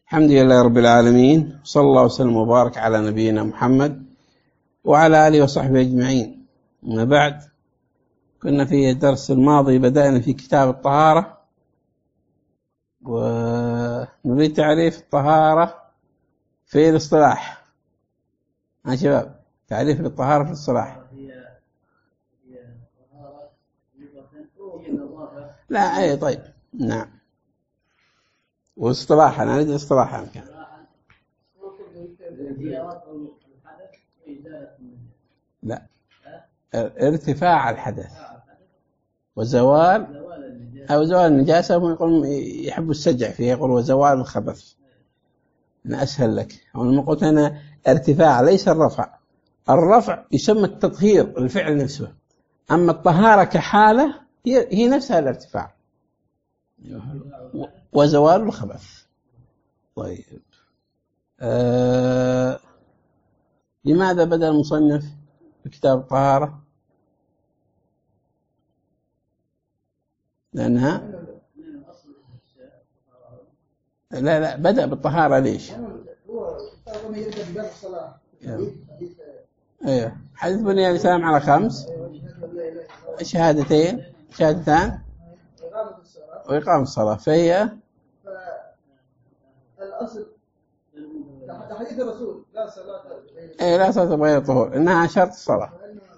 الحمد لله رب العالمين، صلى الله وسلم وبارك على نبينا محمد وعلى آله وصحبه أجمعين. أما بعد، كنا في الدرس الماضي بدأنا في كتاب الطهارة، ونريد تعريف الطهارة في الاصطلاح. ها شباب، تعريف الطهارة في الاصطلاح. لا أي طيب، نعم. واصطلاحا أنا أريد اصطلاحا كان. لا، ارتفاع الحدث وزوال أو زوال النجاسة. هم يقولون يحبوا السجع فيه، يقول وزوال الخبث. أنا أسهل لك. أنا قلت أنا ارتفاع ليس الرفع. الرفع يسمى التطهير الفعل نفسه، أما الطهارة كحالة هي نفسها الارتفاع وزوال الخبث. طيب، لماذا بدأ المصنف بكتاب الطهارة؟ لأنها لا بدأ بالطهارة ليش؟ ايوه، حديث بني الإسلام على 5 شهادتان وإقام الصلاة، فهي الأصل حديث الرسول لا صلاة بغير طهور، إنها شرط الصلاة.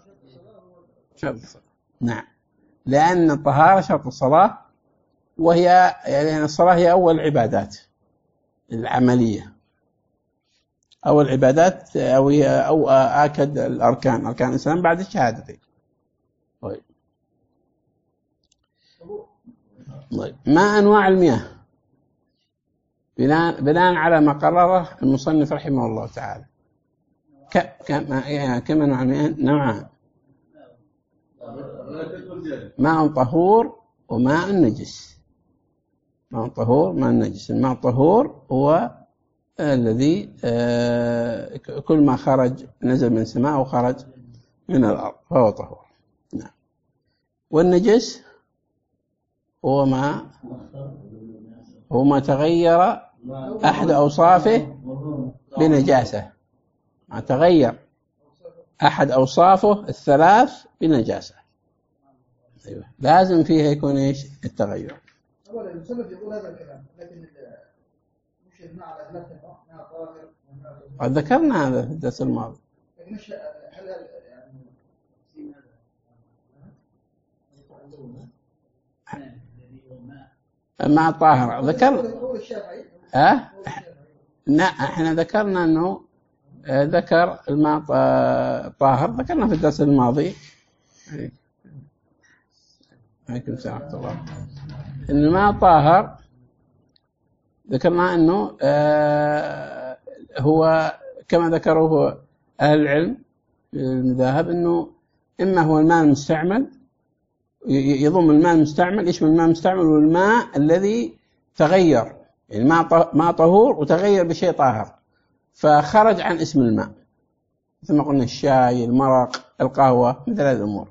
نعم، لأن الطهارة شرط الصلاة، وهي يعني الصلاة هي أول العبادات العملية، أول العبادات، أو هي أو آكد أركان الإسلام بعد الشهادتين. طيب، ما أنواع المياه بناء على ما قرره المصنف رحمه الله تعالى؟ كم أنواع المياه؟ نوعان: ماء طهور وماء نجس. ماء طهور ماء نجس. الماء الطهور هو الذي كل ما خرج نزل من السماء وخرج من الأرض فهو طهور. نعم. والنجس هو ما تغير أحد أوصافه بنجاسة. ما تغير أحد أوصافه الثلاث بنجاسة. أيوة. لازم فيها يكون إيش التغير. أولا المصنف يقول هذا الكلام، لكن مش الماء على قد ذكرنا هذا في الدرس الماضي. لكن مش هل يعني مع الطاهر ذكر. لا، احنا ذكرنا انه ذكر الماء الطاهر، ذكرنا في الدرس الماضي. عليكم السلام ورحمة الله. إن الماء طاهر ذكرنا أنه هو كما ذكره أهل العلم في المذاهب، أنه إما هو الماء المستعمل، يضم الماء المستعمل، يشمل الماء المستعمل والماء الذي تغير، يعني ماء طهور وتغير بشيء طاهر فخرج عن اسم الماء، مثل ما قلنا الشاي، المرق، القهوة، مثل هذه الأمور.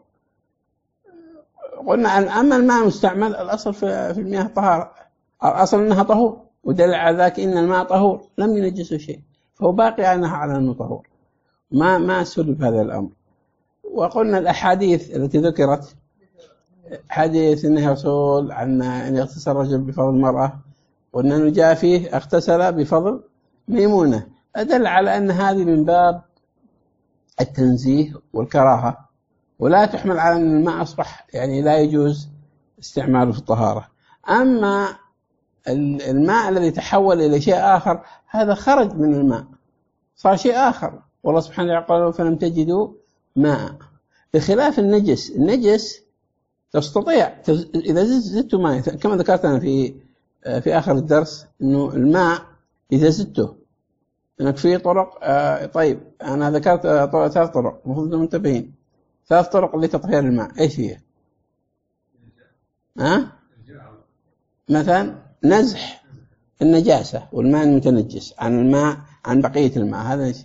قلنا أما الماء المستعمل الأصل في المياه طهارة، الأصل أنها طهور، ودل على ذلك إن الماء طهور لم ينجسه شيء، فهو باقي عنها على أنه طهور، ما سلب هذا الأمر. وقلنا الأحاديث التي ذكرت، حديث النهي رسول عن أن يغتسل الرجل بفضل المرأة، وأنه جاء فيه اغتسل بفضل ميمونة، أدل على أن هذه من باب التنزيه والكراهة، ولا تحمل على أن الماء أصبح يعني لا يجوز استعماله في الطهارة. أما الماء الذي تحول إلى شيء آخر، هذا خرج من الماء صار شيء آخر، والله سبحانه وتعالى فلم تجدوا ماء. بخلاف النجس تستطيع إذا زدت ماء، كما ذكرت أنا في آخر الدرس، أنه الماء إذا زدته أنك في طرق. طيب، أنا ذكرت 3 طرق، المفروض أنهم منتبهين. 3 طرق لتطهير الماء، ايش هي؟ مثلا نزح النجاسة والماء المتنجس عن بقية الماء، هذا ايش؟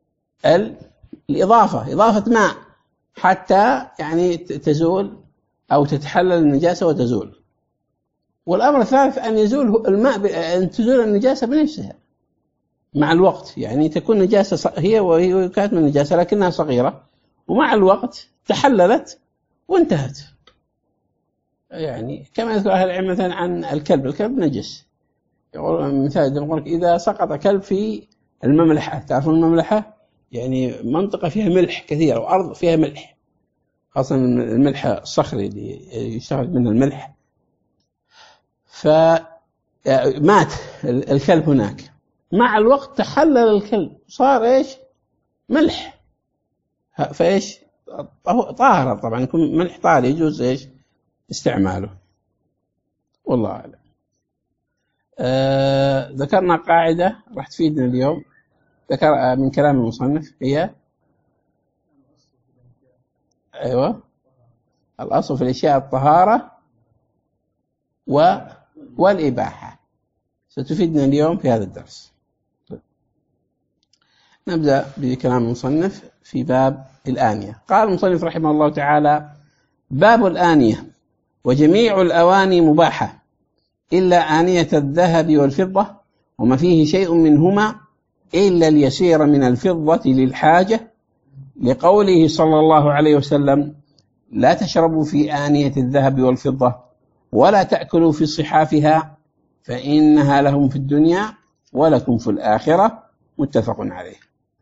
إضافة ماء حتى يعني تزول أو تتحلل النجاسة وتزول. والأمر الثالث أن يزول الماء، أن تزول النجاسة بنفسها، مع الوقت، يعني تكون نجاسة وهي كانت من نجاسة لكنها صغيرة، ومع الوقت تحللت وانتهت. يعني كما يذكر أهل العلم مثلا عن الكلب نجس، مثال يقول لك إذا سقط كلب في المملحة، تعرفون المملحة يعني منطقة فيها ملح كثير أو أرض فيها ملح، خاصة الملح الصخري اللي يستخرج منه الملح، فمات الكلب هناك، مع الوقت تحلل الكلب صار إيش؟ ملح، فإيش؟ طاهر، طبعا يكون ملح طاهر يجوز إيش؟ استعماله. والله أعلم. ذكرنا قاعدة راح تفيدنا اليوم، ذكر من كلام المصنف، هي أيوة الأصل في الأشياء الطهارة والإباحة، ستفيدنا اليوم في هذا الدرس. نبدأ بكلام المصنف في باب الآنية. قال المصنف رحمه الله تعالى: باب الآنية: وجميع الأواني مباحة إلا آنية الذهب والفضة، وما فيه شيء منهما إلا اليسير من الفضة للحاجة، لقوله صلى الله عليه وسلم: لا تشربوا في آنية الذهب والفضة ولا تأكلوا في صحافها فإنها لهم في الدنيا ولكم في الآخرة. متفق عليه.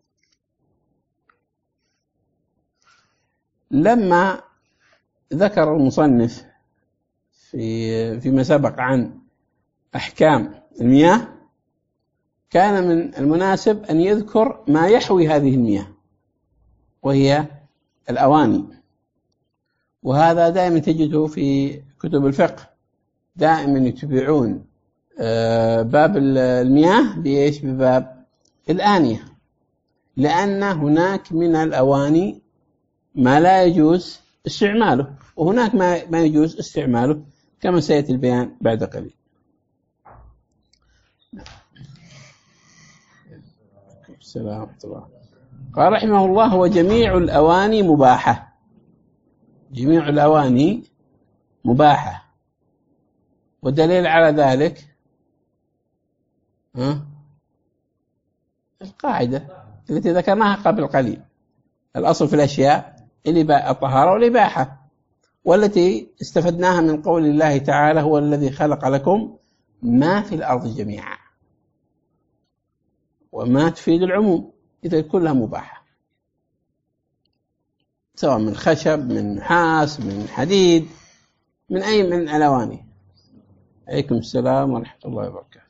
لما ذكر المصنف فيما سبق عن أحكام المياه، كان من المناسب أن يذكر ما يحوي هذه المياه وهي الأواني، وهذا دائما تجده في كتب الفقه، دائما يتبعون باب المياه بإيش؟ بباب الآنية، لأن هناك من الأواني ما لا يجوز استعماله، وهناك ما يجوز استعماله كما سيأتي البيان بعد قليل. السلام ورحمة الله. قال رحمه الله: وجميع الأواني مباحة. جميع الأواني مباحة، والدليل على ذلك القاعدة التي ذكرناها قبل قليل: الأصل في الأشياء الطهارة والإباحة، والتي استفدناها من قول الله تعالى: هو الذي خلق لكم ما في الأرض جميعا، وما تفيد العموم، إذا كلها مباحة، سواء من خشب، من نحاس، من حديد، من أي من الأواني. عليكم السلام ورحمة الله وبركاته.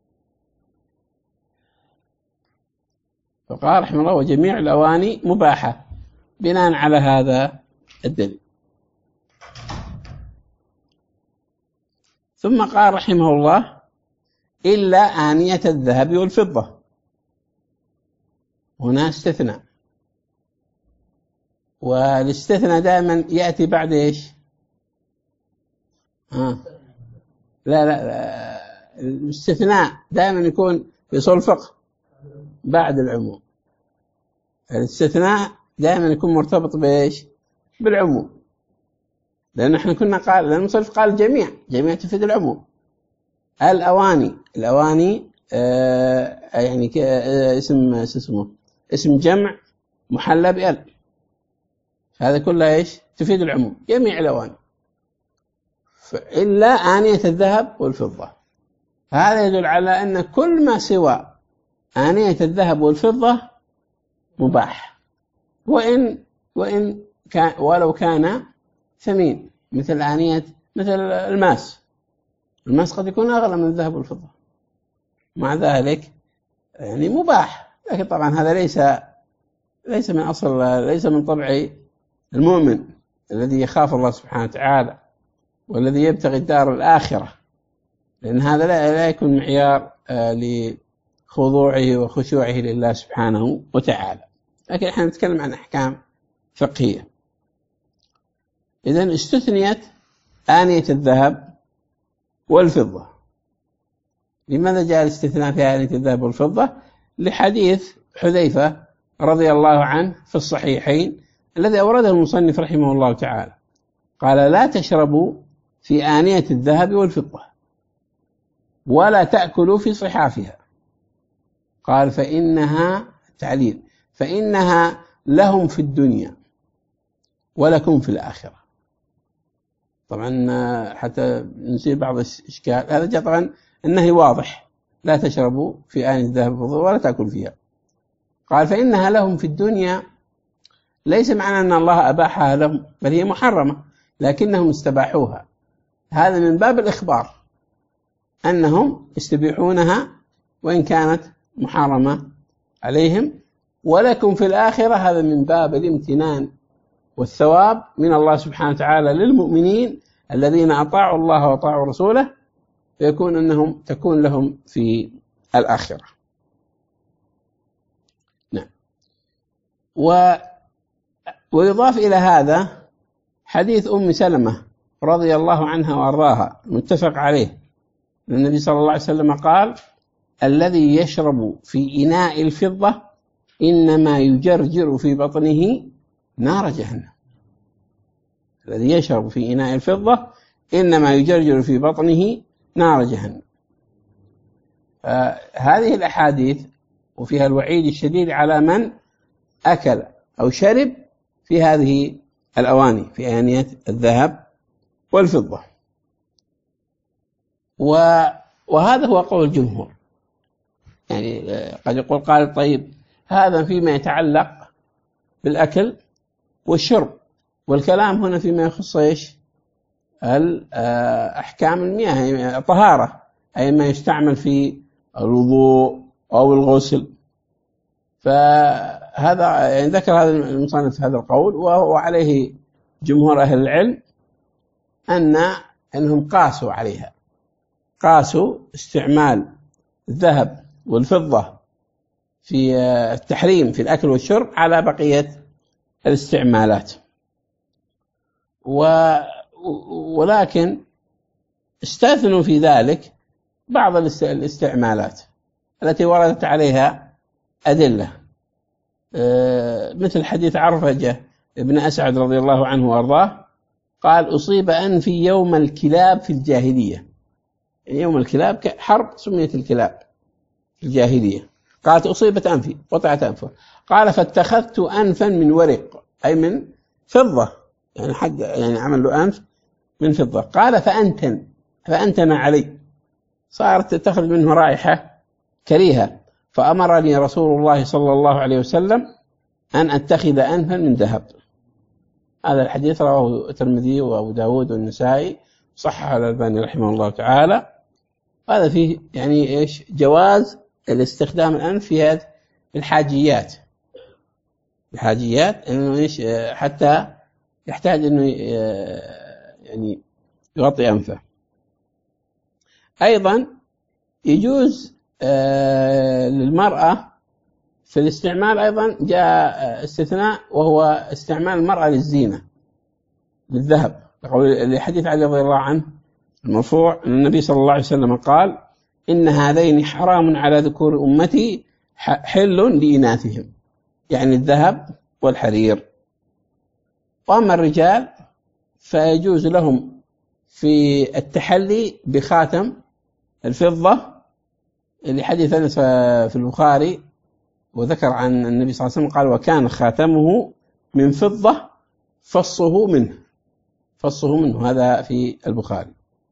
فقال رحمه الله: وجميع الأواني مباحة، بناء على هذا الدليل. ثم قال رحمه الله: إلا آنية الذهب والفضة. هنا استثناء، والاستثناء دائما يأتي بعد إيش؟ لا الاستثناء دائما يكون في أصول الفقه بعد العموم. الاستثناء دائما يكون مرتبط بإيش؟ بالعموم، لأن احنا كنا قال، لأن المصنف قال جميع تفيد العموم. الأواني يعني اسم جمع محلى بأل، هذا كله إيش؟ تفيد العموم، جميع الأواني، إلا آنية الذهب والفضة. هذا يدل على أن كل ما سوى آنية الذهب والفضة مباح، ولو كان ثمين، مثل الماس قد يكون أغلى من الذهب والفضة، مع ذلك يعني مباح. لكن طبعا هذا ليس من أصل، ليس من طبع المؤمن الذي يخاف الله سبحانه وتعالى والذي يبتغي الدار الآخرة، لأن هذا لا يكون معيار لخضوعه وخشوعه لله سبحانه وتعالى. لكن احنا نتكلم عن أحكام فقهية. إذن استثنيت آنية الذهب والفضة. لماذا جاء الاستثناء في آنية الذهب والفضة؟ لحديث حذيفة رضي الله عنه في الصحيحين الذي أورده المصنف رحمه الله تعالى، قال: لا تشربوا في آنية الذهب والفضة ولا تأكلوا في صحافها قال فإنها تعليل، فإنها لهم في الدنيا ولكم في الآخرة. طبعا حتى نصير بعض الإشكال، هذا جاء طبعا النهي واضح، لا تشربوا في آن الذهب والفضة ولا تأكل فيها. قال فإنها لهم في الدنيا، ليس معنى أن الله أباحها لهم، بل هي محرمة لكنهم استباحوها، هذا من باب الإخبار أنهم يستبيحونها وإن كانت محرمة عليهم. ولكم في الآخرة، هذا من باب الامتنان والثواب من الله سبحانه وتعالى للمؤمنين الذين أطاعوا الله وأطاعوا رسوله، فيكون أنهم تكون لهم في الآخرة. نعم. ويضاف إلى هذا حديث أم سلمة رضي الله عنها وأرضاها متفق عليه، النبي صلى الله عليه وسلم قال: الذي يشرب في إناء الفضة إنما يجرجر في بطنه نار جهنم. الذي يشرب في إناء الفضة إنما يجرجر في بطنه نار جهنم. هذه الأحاديث وفيها الوعيد الشديد على من أكل أو شرب في هذه الأواني، في آنية الذهب والفضة. وهذا هو قول الجمهور. يعني قد يقول قال طيب هذا فيما يتعلق بالأكل والشرب، والكلام هنا فيما يخص إيش؟ أحكام المياه، الطهارة، أي ما يستعمل في الوضوء أو الغسل. فهذا يعني ذكر هذا المصنف هذا القول، وعليه جمهور أهل العلم أنهم قاسوا عليها، قاسوا استعمال الذهب والفضة في التحريم في الأكل والشرب على بقية الاستعمالات. ولكن استثنوا في ذلك بعض الاستعمالات التي وردت عليها أدلة، مثل حديث عرفجة ابن أسعد رضي الله عنه وأرضاه قال: أصيب أنفي يوم الكلاب في الجاهلية. يوم الكلاب حرب سميت الكلاب في الجاهلية، قالت أصيبت أنفي، قطعت أنفه. قال: فاتخذت أنفا من ورق، أي من فضة، يعني حق يعني عمل له أنف من فضة. قال: فأنتن علي، صارت تخرج منه رائحة كريهة، فأمرني رسول الله صلى الله عليه وسلم أن أتخذ أنفا من ذهب. هذا الحديث رواه الترمذي وأبو داود والنسائي، صححه الألباني رحمه الله تعالى. هذا فيه يعني إيش؟ جواز الاستخدام الأنف في هذه الحاجيات، إنه إيش حتى يحتاج إنه يعني يغطي أنفه. أيضا يجوز للمرأة في الاستعمال، أيضا جاء استثناء وهو استعمال المرأة للزينة بالذهب، لحديث علي رضي الله عنه المرفوع أن النبي صلى الله عليه وسلم قال: إن هذين حرام على ذكور أمتي حل لإناثهم، يعني الذهب والحرير. وأما الرجال فيجوز لهم في التحلي بخاتم الفضة، لحديث أنس في البخاري، وذكر عن النبي صلى الله عليه وسلم قال: وكان خاتمه من فضة فصه منه، هذا في البخاري.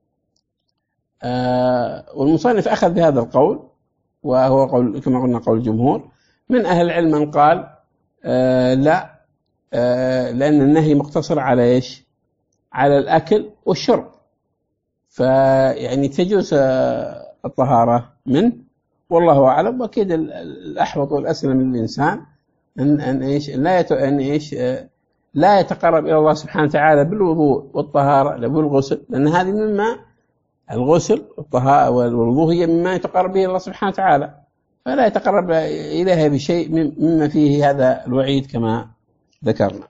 والمصنف أخذ بهذا القول، وهو قول كما قلنا قول الجمهور. من أهل العلم من قال لا، لأن النهي مقتصر على إيش؟ على الأكل والشرب، فيعني تجوز الطهارة منه، والله أعلم. وكيد الأحوط والأسلم للإنسان أن إيش لا يتقرب إلى الله سبحانه وتعالى بالوضوء والطهارة والغسل، لأن هذه مما الغسل والطهارة والوضوء هي مما يتقرب به الله سبحانه وتعالى، فلا يتقرب إليها بشيء مما فيه هذا الوعيد كما ذكرنا.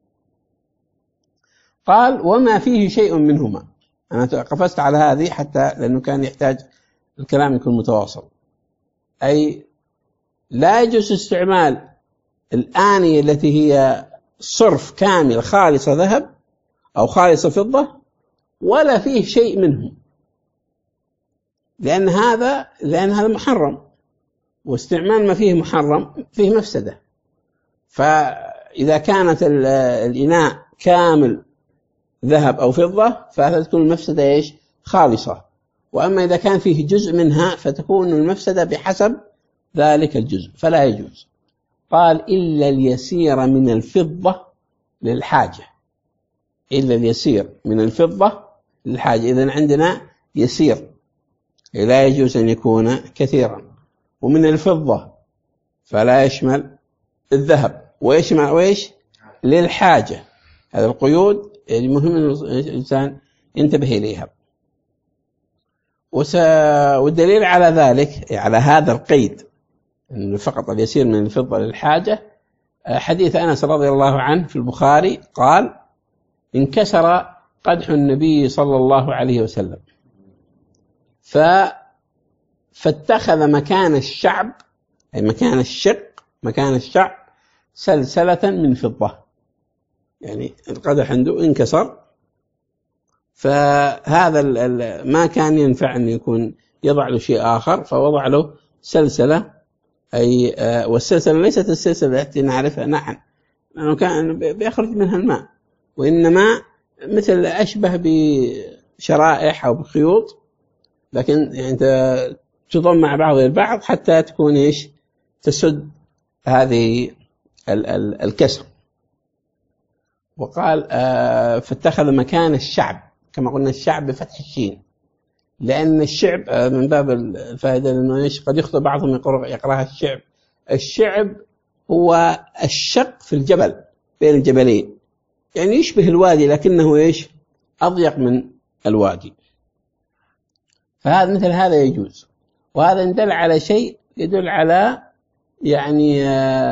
قال: وما فيه شيء منهما. أنا قفزت على هذه حتى لأنه كان يحتاج الكلام يكون متواصل، أي لا يجوز استعمال الآنية التي هي صرف كامل خالصة ذهب أو خالصة فضة ولا فيه شيء منهم، لأن هذا محرم، واستعمال ما فيه محرم فيه مفسدة. فإذا كانت الإناء كامل ذهب أو فضة فتكون المفسدة إيش؟ خالصة. وأما إذا كان فيه جزء منها فتكون المفسدة بحسب ذلك الجزء، فلا يجوز. قال إلا اليسير من الفضة للحاجة، إلا اليسير من الفضة للحاجة. إذن عندنا يسير لا يجوز أن يكون كثيرا، ومن الفضة فلا يشمل الذهب، ويشمل ويش للحاجة. هذا القيود مهم أن الإنسان ينتبه إليها. والدليل على ذلك، على هذا القيد أن فقط اليسير من الفضة للحاجة، حديث أنس رضي الله عنه في البخاري قال: انكسر قدح النبي صلى الله عليه وسلم فاتخذ مكان الشعب، أي مكان الشق، مكان الشعب سلسلة من فضة. يعني القدح عنده انكسر، فهذا ما كان ينفع أن يكون يضع له شيء آخر، فوضع له سلسلة. أي والسلسلة ليست السلسلة التي نعرفها نحن، لأنه كان بيخرج منها الماء، وإنما مثل أشبه بشرائح أو بخيوط، لكن يعني تضم مع بعضها البعض حتى تكون إيش؟ تسد هذه الكسر. وقال فاتخذ مكان الشعب، كما قلنا الشعب بفتح الشين، لأن الشعب من باب الفائدة لأنه إيش؟ قد يخطئ بعضهم يقرأها الشعب. الشعب هو الشق في الجبل بين الجبلين، يعني يشبه الوادي لكنه إيش؟ أضيق من الوادي. فهذا مثل هذا يجوز. وهذا يدل على شيء، يدل على يعني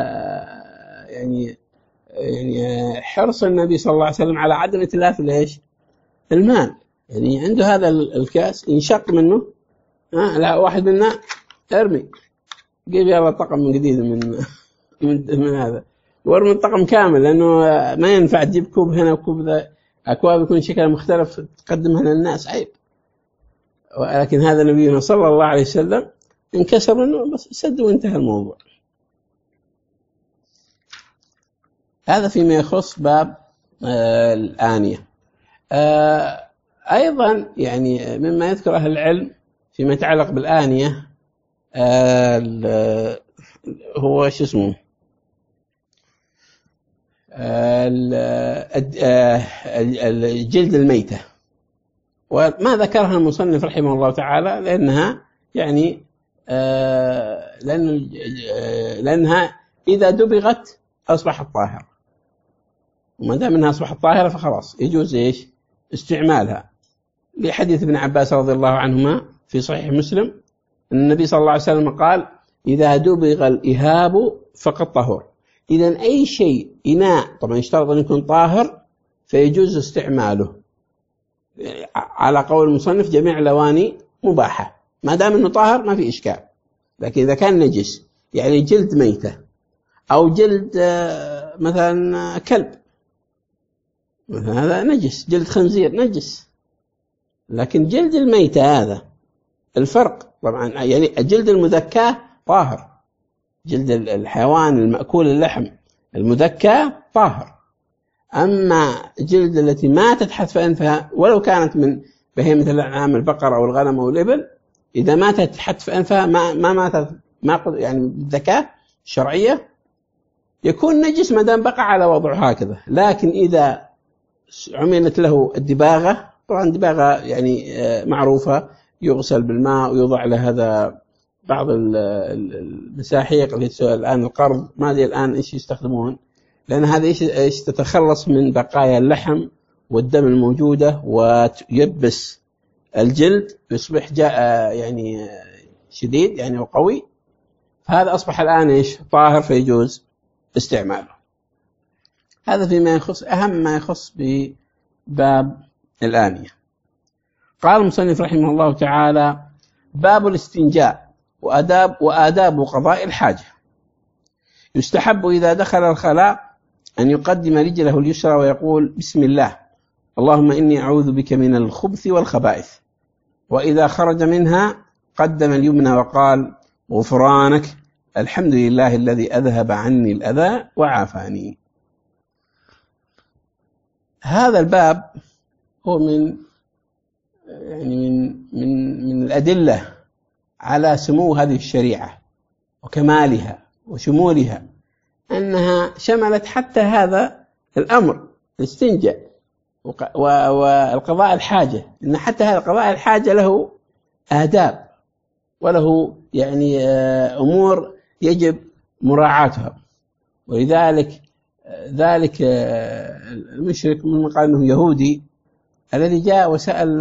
حرص النبي صلى الله عليه وسلم على عدم إتلاف ليش؟ المال. يعني عنده هذا الكاس ينشق منه، لا واحد منا ارمي، جيب يلا طقم من جديد من هذا، وارمي الطقم كامل، لأنه ما ينفع تجيب كوب هنا وكوب ذا، أكواب يكون شكلها مختلف تقدمها للناس، عيب. ولكن هذا نبينا صلى الله عليه وسلم انكسر منه بس سد وانتهى الموضوع. هذا فيما يخص باب الآنية. أيضا يعني مما يذكر أهل العلم فيما يتعلق بالآنية هو شو اسمه الجلد الميتة، وما ذكرها المصنف رحمه الله تعالى لأنها يعني لأنها إذا دبغت أصبحت طاهرة، وما دام أنها أصبحت طاهرة فخلاص يجوز إيش؟ استعمالها، لحديث ابن عباس رضي الله عنهما في صحيح مسلم أن النبي صلى الله عليه وسلم قال: إذا دبغ الإهاب فقد طهر. إذن أي شيء إناء طبعا يشترط أن يكون طاهر فيجوز استعماله. على قول المصنف جميع الأواني مباحة ما دام أنه طاهر، ما في إشكال. لكن إذا كان نجس، يعني جلد ميتة أو جلد مثلا كلب، مثلا هذا نجس، جلد خنزير نجس، لكن جلد الميتة هذا الفرق طبعا. يعني الجلد المذكى طاهر، جلد الحيوان المأكول اللحم المذكى طاهر. أما جلد التي ماتت حتف أنفها ولو كانت من بهيمة الأنعام البقر أو الغنم أو الإبل، إذا ماتت حتف أنفها ما ماتت يعني بالذكاء الشرعية يكون نجس ما دام بقى على وضعه هكذا. لكن إذا عملت له الدباغة، طبعا الدباغة يعني معروفة، يغسل بالماء ويوضع له هذا بعض المساحيق اللي الآن القرض، ما أدري الآن إيش يستخدمون، لأن هذا إيش تتخلص من بقايا اللحم والدم الموجودة ويبس الجلد يصبح يعني شديد يعني وقوي، فهذا أصبح الآن إيش؟ طاهر فيجوز استعماله. هذا فيما يخص أهم ما يخص بباب الآنية. قال المصنف رحمه الله تعالى: باب الاستنجاء وآداب قضاء الحاجة. يستحب إذا دخل الخلاء أن يقدم رجله اليسرى ويقول: بسم الله اللهم إني أعوذ بك من الخبث والخبائث. وإذا خرج منها قدم اليمنى وقال: غفرانك الحمد لله الذي أذهب عني الأذى وعافاني. هذا الباب هو من الأدلة على سمو هذه الشريعة وكمالها وشمولها، أنها شملت حتى هذا الأمر الاستنجاء والقضاء الحاجة، إن حتى هذا قضاء الحاجة له آداب وله أمور يجب مراعاتها. ولذلك المشرك من قال أنه يهودي الذي جاء وسأل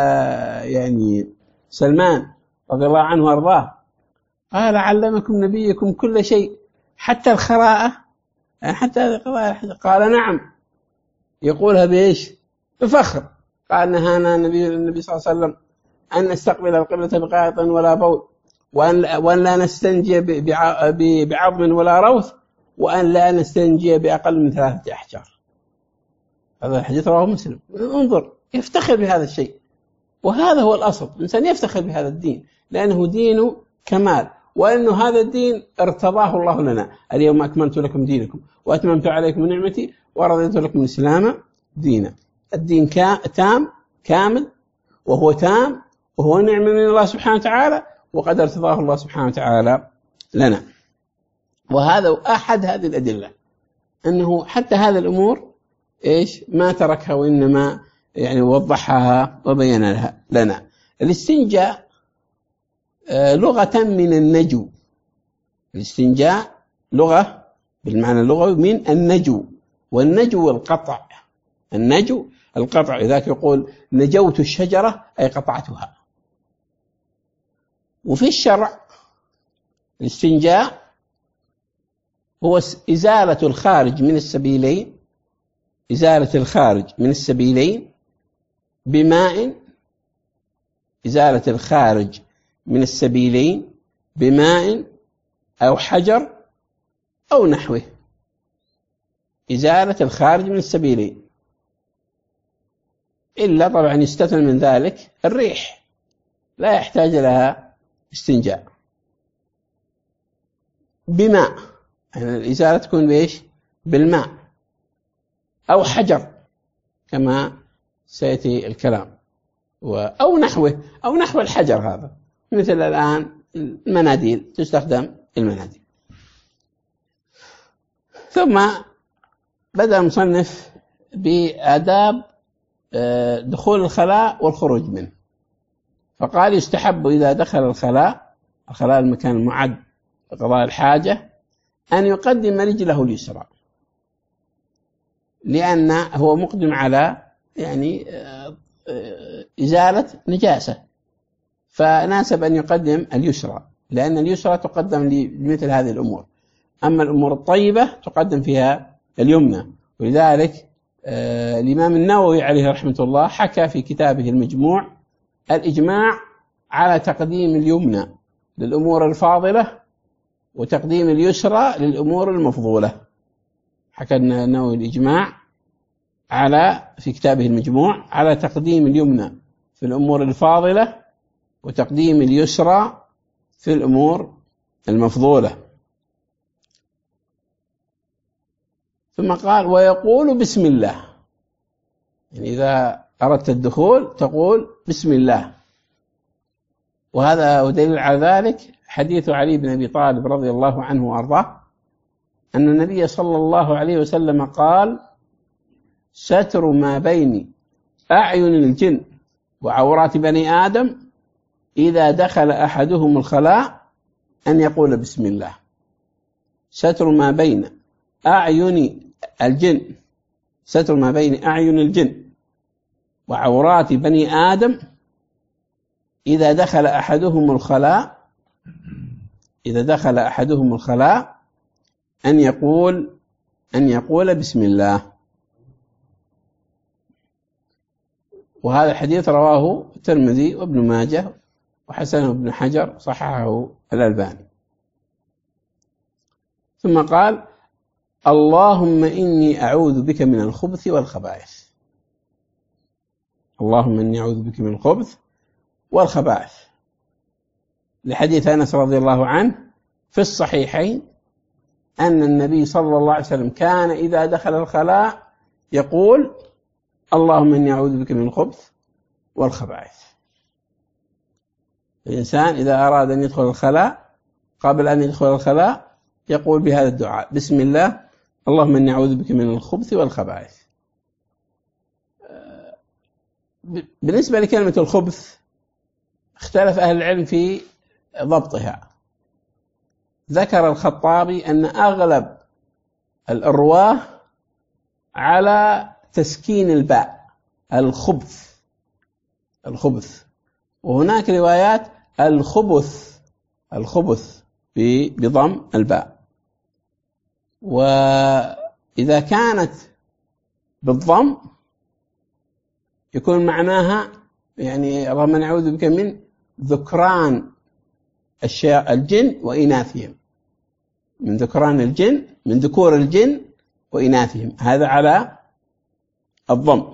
سلمان رضي الله عنه وارضاه، قال علمكم نبيكم كل شيء حتى الخراءة، حتى قال نعم. يقولها بإيش؟ بفخر. قال نهانا النبي صلى الله عليه وسلم أن نستقبل القبلة بقائط ولا بول، وأن لا نستنجي بعظم ولا روث، وأن لا نستنجي بأقل من 3 أحجار. هذا الحديث رواه مسلم. انظر، يفتخر بهذا الشيء، وهذا هو الأصل. الإنسان يفتخر بهذا الدين لأنه دين كمال، وأنه هذا الدين ارتضاه الله لنا. اليوم أكملت لكم دينكم وأتممت عليكم نعمتي ورضيت لكم الإسلام دينا. الدين تام كامل، وهو تام، وهو نعمة من الله سبحانه وتعالى، وقد ارتضاه الله سبحانه وتعالى لنا. وهذا أحد هذه الأدلة، أنه حتى هذه الأمور ما تركها، وإنما وضحها وبين لنا. الاستنجاء لغة من النجو. الاستنجاء لغة بالمعنى اللغوي من النجو، والنجو القطع. النجو القطع، لذلك يقول نجوت الشجرة أي قطعتها. وفي الشرع الاستنجاء هو إزالة الخارج من السبيلين، إزالة الخارج من السبيلين بماء، إزالة الخارج من السبيلين بماء أو حجر أو نحوه. إزالة الخارج من السبيلين، إلا طبعا يستثنى من ذلك الريح، لا يحتاج لها استنجاء. بماء، الإزالة تكون بإيش؟ بالماء، أو حجر كما سيأتي الكلام، أو نحوه، أو نحو الحجر. هذا مثل الآن المناديل، تستخدم المناديل. ثم بدأ المصنف بآداب دخول الخلاء والخروج منه، فقال يستحب إذا دخل الخلاء المكان المعد لقضاء الحاجة أن يقدم رجله اليسرى، لأنه هو مقدم على إزالة نجاسة، فناسب أن يقدم اليسرى، لأن اليسرى تقدم لمثل هذه الأمور، أما الأمور الطيبة تقدم فيها اليمنى. ولذلك الإمام النووي عليه رحمة الله حكى في كتابه المجموع الإجماع على تقديم اليمنى للأمور الفاضلة وتقديم اليسرى للأمور المفضولة. حكى النووي الإجماع في كتابه المجموع على تقديم اليمنى في الأمور الفاضلة وتقديم اليسرى في الأمور المفضولة. ثم قال ويقول بسم الله، إذا أردت الدخول تقول بسم الله. وهذا ودليل على ذلك حديث علي بن أبي طالب رضي الله عنه وأرضاه أن النبي صلى الله عليه وسلم قال ستر ما بين أعين الجن وعورات بني آدم إذا دخل أحدهم الخلاء أن يقول بسم الله. ستر ما بين أعين الجن، ستر ما بين أعين الجن وعورات بني آدم إذا دخل أحدهم الخلاء، إذا دخل أحدهم الخلاء أن يقول بسم الله. وهذا الحديث رواه الترمذي وابن ماجه وحسنه ابن حجر صححه الألباني. ثم قال اللهم إني أعوذ بك من الخبث والخبائث. اللهم إني أعوذ بك من الخبث والخبائث، لحديث أنس رضي الله عنه في الصحيحين أن النبي صلى الله عليه وسلم كان إذا دخل الخلاء يقول اللهم إني أعوذ بك من الخبث والخبائث. الإنسان إذا أراد أن يدخل الخلاء قبل أن يدخل الخلاء يقول بهذا الدعاء بسم الله اللهم إني أعوذ بك من الخبث والخبائث. بالنسبة لكلمة الخبث اختلف أهل العلم في ضبطها. ذكر الخطابي أن أغلب الرواه على تسكين الباء الخبث، وهناك روايات الخبث بضم الباء. وإذا كانت بالضم يكون معناها يعني اللهم نعوذ بك من ذكران الجن وإناثهم، من ذكران الجن، من ذكور الجن وإناثهم، هذا على الضم،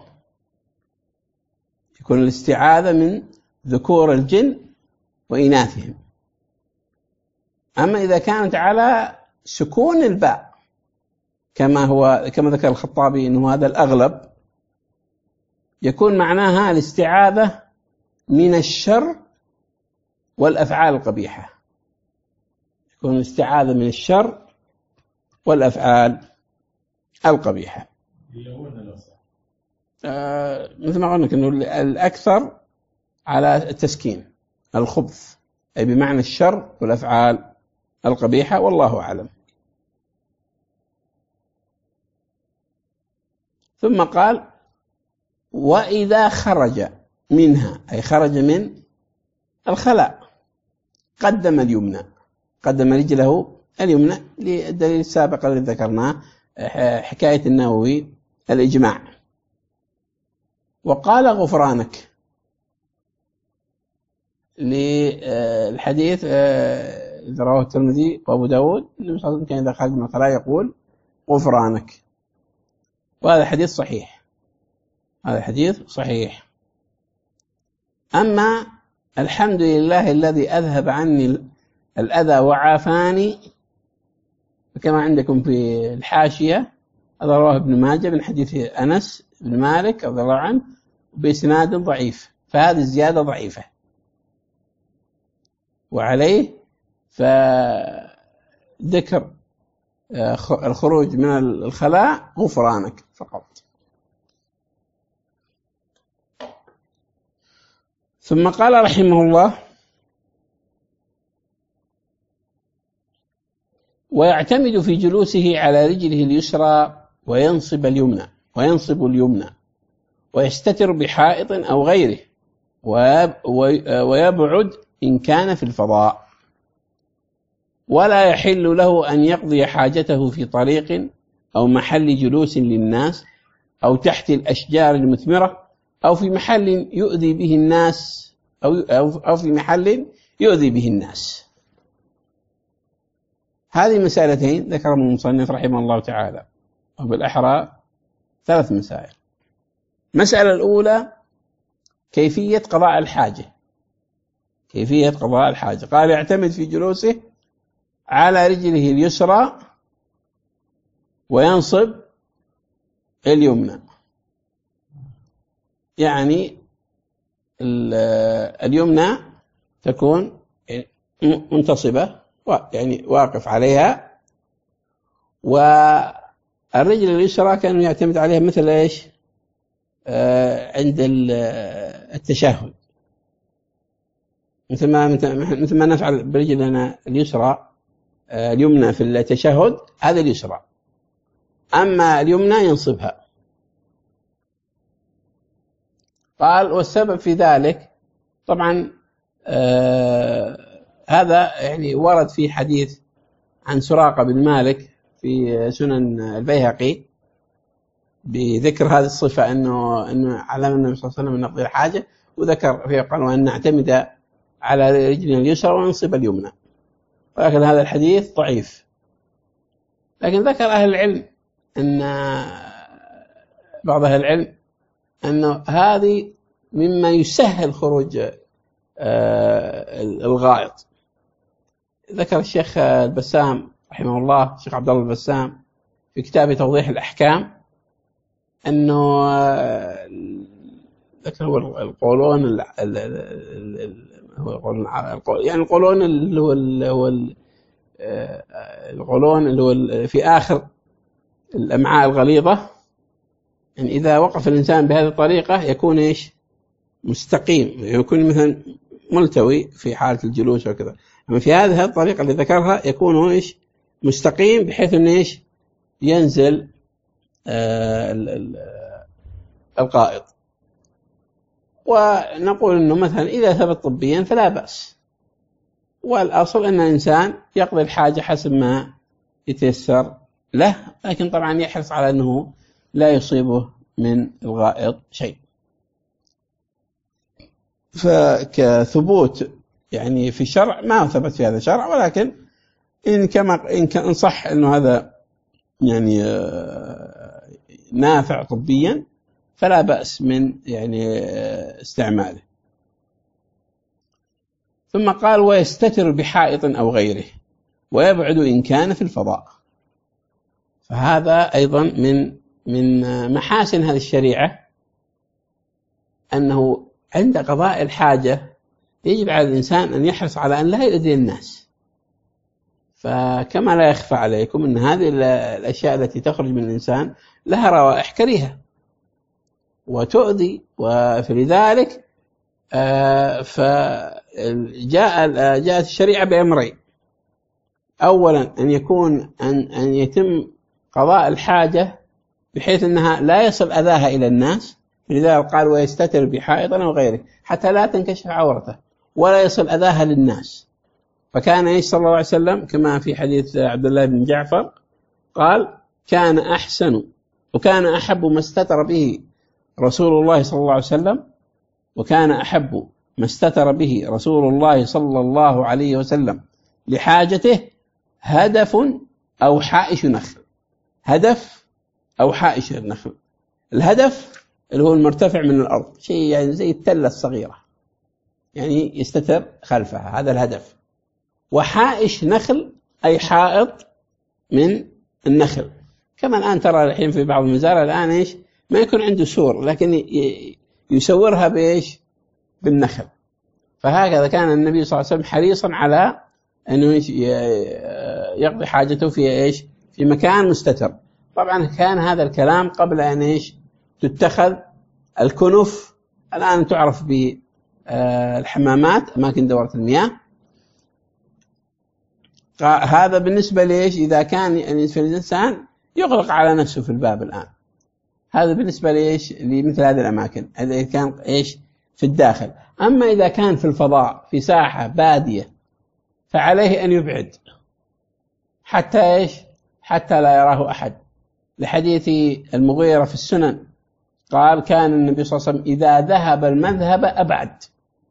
يكون الاستعاذة من ذكور الجن وإناثهم. أما إذا كانت على سكون الباء كما ذكر الخطابي أنه هذا الأغلب، يكون معناها الاستعاذة من الشر والأفعال القبيحة، يكون الاستعاذة من الشر والأفعال القبيحة. مثل ما قلنا أنه الأكثر على التسكين الخبث، أي بمعنى الشر والأفعال القبيحة، والله أعلم. ثم قال وإذا خرج منها، أي خرج من الخلاء، قدم اليمنى، قدم رجله اليمنى للدليل السابق الذي ذكرناه حكاية النووي الإجماع. وقال غفرانك للحديث الذي رواه الترمذي وأبو داود، النبي صلى الله عليه وسلم كان إذا خرج من الخلاء يقول غفرانك، وهذا حديث صحيح، هذا حديث صحيح. أما الحمد لله الذي أذهب عني الأذى وعافاني، فكما عندكم في الحاشية هذا رواه ابن ماجه من حديث أنس بن مالك رضي الله عنه بإسناد ضعيف، فهذه الزيادة ضعيفة، وعليه فذكر الخروج من الخلاء غفرانك فقط. ثم قال رحمه الله ويعتمد في جلوسه على رجله اليسرى وينصب اليمنى ويستتر بحائط أو غيره ويبعد إن كان في الفضاء، ولا يحل له أن يقضي حاجته في طريق أو محل جلوس للناس أو تحت الأشجار المثمرة أو في محل يؤذي به الناس أو في محل يؤذي به الناس. هذه مسألتين ذكرهم المصنف رحمه الله تعالى، وبالأحرى 3 مسائل. المسألة الأولى كيفية قضاء الحاجة. قال يعتمد في جلوسه على رجله اليسرى وينصب اليمنى، يعني اليمنى تكون منتصبة يعني واقف عليها، والرجل اليسرى كان يعتمد عليها مثل ايش؟ عند التشهد، مثل ما نفعل برجلنا اليسرى اليمنى في التشهد، هذا اليسرى، أما اليمنى ينصبها. قال والسبب في ذلك طبعا هذا يعني ورد في حديث عن سراقة بن مالك في سنن البيهقي بذكر هذه الصفة، أنه علم النبي صلى الله عليه وسلم أن نقضي الحاجة، وذكر فيه قال وأن نعتمد على رجلنا اليسرى وننصب اليمنى، ولكن هذا الحديث ضعيف. لكن ذكر أهل العلم أن بعض أهل العلم أنه هذه مما يسهل خروج الغائط، ذكر الشيخ البسام رحمه الله، الشيخ عبد الله البسام في كتابه توضيح الأحكام، أنه ذكر هو القولون يعني القولون اللي هو القولون اللي هو في آخر الأمعاء الغليظة، يعني إذا وقف الإنسان بهذه الطريقة يكون إيش؟ مستقيم، يكون مثلا ملتوي في حالة الجلوس وكذا. أما في هذه الطريقة اللي ذكرها يكون إيش؟ مستقيم، بحيث إنه إيش؟ ينزل القائض. ونقول إنه مثلا إذا ثبت طبيا فلا بأس، والأصل أن الإنسان يقضي الحاجة حسب ما يتيسر له، لكن طبعا يحرص على أنه لا يصيبه من الغائط شيء. فكثبوت يعني في الشرع ما ثبت في هذا الشرع، ولكن إن صح أنه هذا يعني نافع طبيا فلا بأس من يعني استعماله. ثم قال ويستتر بحائط أو غيره ويبعد إن كان في الفضاء. فهذا أيضا من محاسن هذه الشريعة، أنه عند قضاء الحاجة يجب على الإنسان أن يحرص على أن لا يؤذي الناس. فكما لا يخفى عليكم أن هذه الأشياء التي تخرج من الإنسان لها روائح كريهة وتؤذي، فلذلك جاءت الشريعة بأمرين: أولا أن يكون أن يتم قضاء الحاجة بحيث أنها لا يصل أذاها إلى الناس، لذلك قال ويستتر بحائط أو غيره حتى لا تنكشف عورته ولا يصل أذاها للناس. فكان صلى الله عليه وسلم كما في حديث عبد الله بن جعفر قال كان أحسن وكان أحب ما استتر به رسول الله صلى الله عليه وسلم، وكان أحب ما استتر به رسول الله صلى الله عليه وسلم لحاجته هدف أو حائش نخل. هدف أو حائش النخل، الهدف اللي هو المرتفع من الأرض، شيء يعني زي التلة الصغيرة يعني يستتر خلفها، هذا الهدف. وحائش نخل أي حائط من النخل، كما الآن ترى الحين في بعض المزارع الآن ما يكون عنده سور لكن يسورها بالنخل. فهكذا كان النبي صلى الله عليه وسلم حريصا على أنه يقضي حاجته في مكان مستتر. طبعا كان هذا الكلام قبل أن تتخذ الكنف، الآن تعرف بالحمامات أماكن دورة المياه. هذا بالنسبة إذا كان الإنسان يغلق على نفسه في الباب الآن، هذا بالنسبة لمثل هذه الأماكن إذا كان في الداخل. أما إذا كان في الفضاء في ساحة بادية فعليه أن يبعد حتى لا يراه أحد، لحديث المغيرة في السنن قال كان النبي صلى الله عليه وسلم إذا ذهب المذهب أبعد.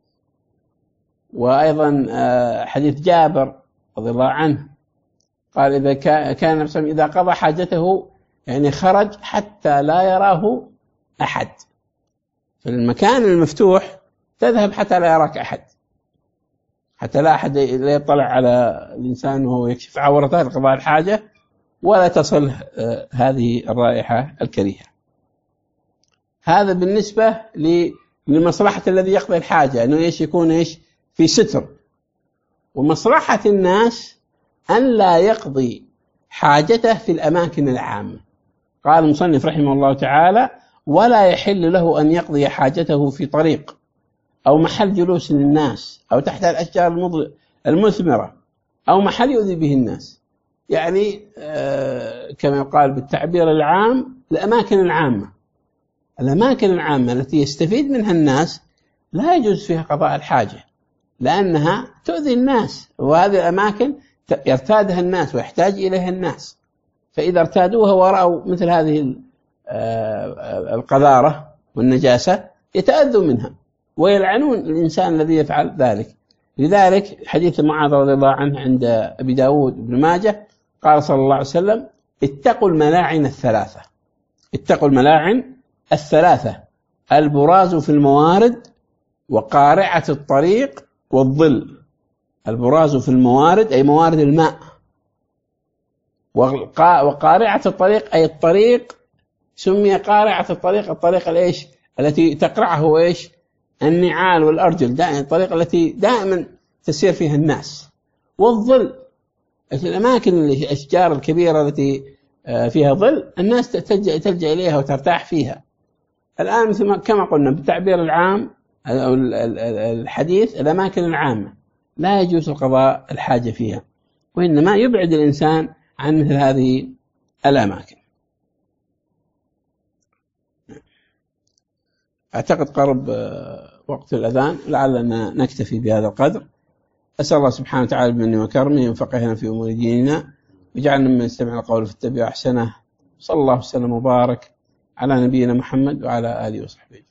وأيضا حديث جابر رضي الله عنه قال إذا كان النبي صلى الله عليه وسلم إذا قضى حاجته يعني خرج حتى لا يراه أحد. في المكان المفتوح تذهب حتى لا يراك أحد، حتى لا أحد لا يطلع على الإنسان وهو يكشف عورته لقضاء الحاجة ولا تصل هذه الرائحة الكريهة. هذا بالنسبة لمصلحة الذي يقضي الحاجة، أنه يكون في ستر. ومصلحة الناس أن لا يقضي حاجته في الأماكن العامة. قال المصنف رحمه الله تعالى ولا يحل له أن يقضي حاجته في طريق أو محل جلوس للناس أو تحت الأشجار المثمرة أو محل يؤذي به الناس، يعني كما يقال بالتعبير العام الأماكن العامة. الأماكن العامة التي يستفيد منها الناس لا يجوز فيها قضاء الحاجة لأنها تؤذي الناس، وهذه الأماكن يرتادها الناس ويحتاج إليها الناس، فإذا ارتادوها ورأوا مثل هذه القذارة والنجاسة يتأذوا منها ويلعنون الإنسان الذي يفعل ذلك. لذلك حديث معاذ رضي الله عنه عند أبي داود بن ماجه قال صلى الله عليه وسلم اتقوا الملاعن الثلاثة. اتقوا الملاعن الثلاثة: البراز في الموارد وقارعة الطريق والظل. البراز في الموارد أي موارد الماء، وقارعة الطريق أي الطريق سمي قارعة الطريق، الطريق الإيش التي تقرعه إيش النعال والأرجل، دائما الطريق التي دائما تسير فيها الناس. والظل الأماكن الأشجار الكبيرة التي فيها ظل الناس تلجأ إليها وترتاح فيها. الآن مثل كما قلنا بالتعبير العام أو الحديث الأماكن العامة لا يجوز القضاء الحاجة فيها، وإنما يبعد الإنسان عن مثل هذه الأماكن. أعتقد قرب وقت الأذان، لعلنا نكتفي بهذا القدر. أسأل الله سبحانه وتعالى بمنه وكرمه ينفقهنا في أمور ديننا وجعلنا من يستمع القول فاتبع أحسنه. صلى الله وسلم وبارك على نبينا محمد وعلى آله وصحبه.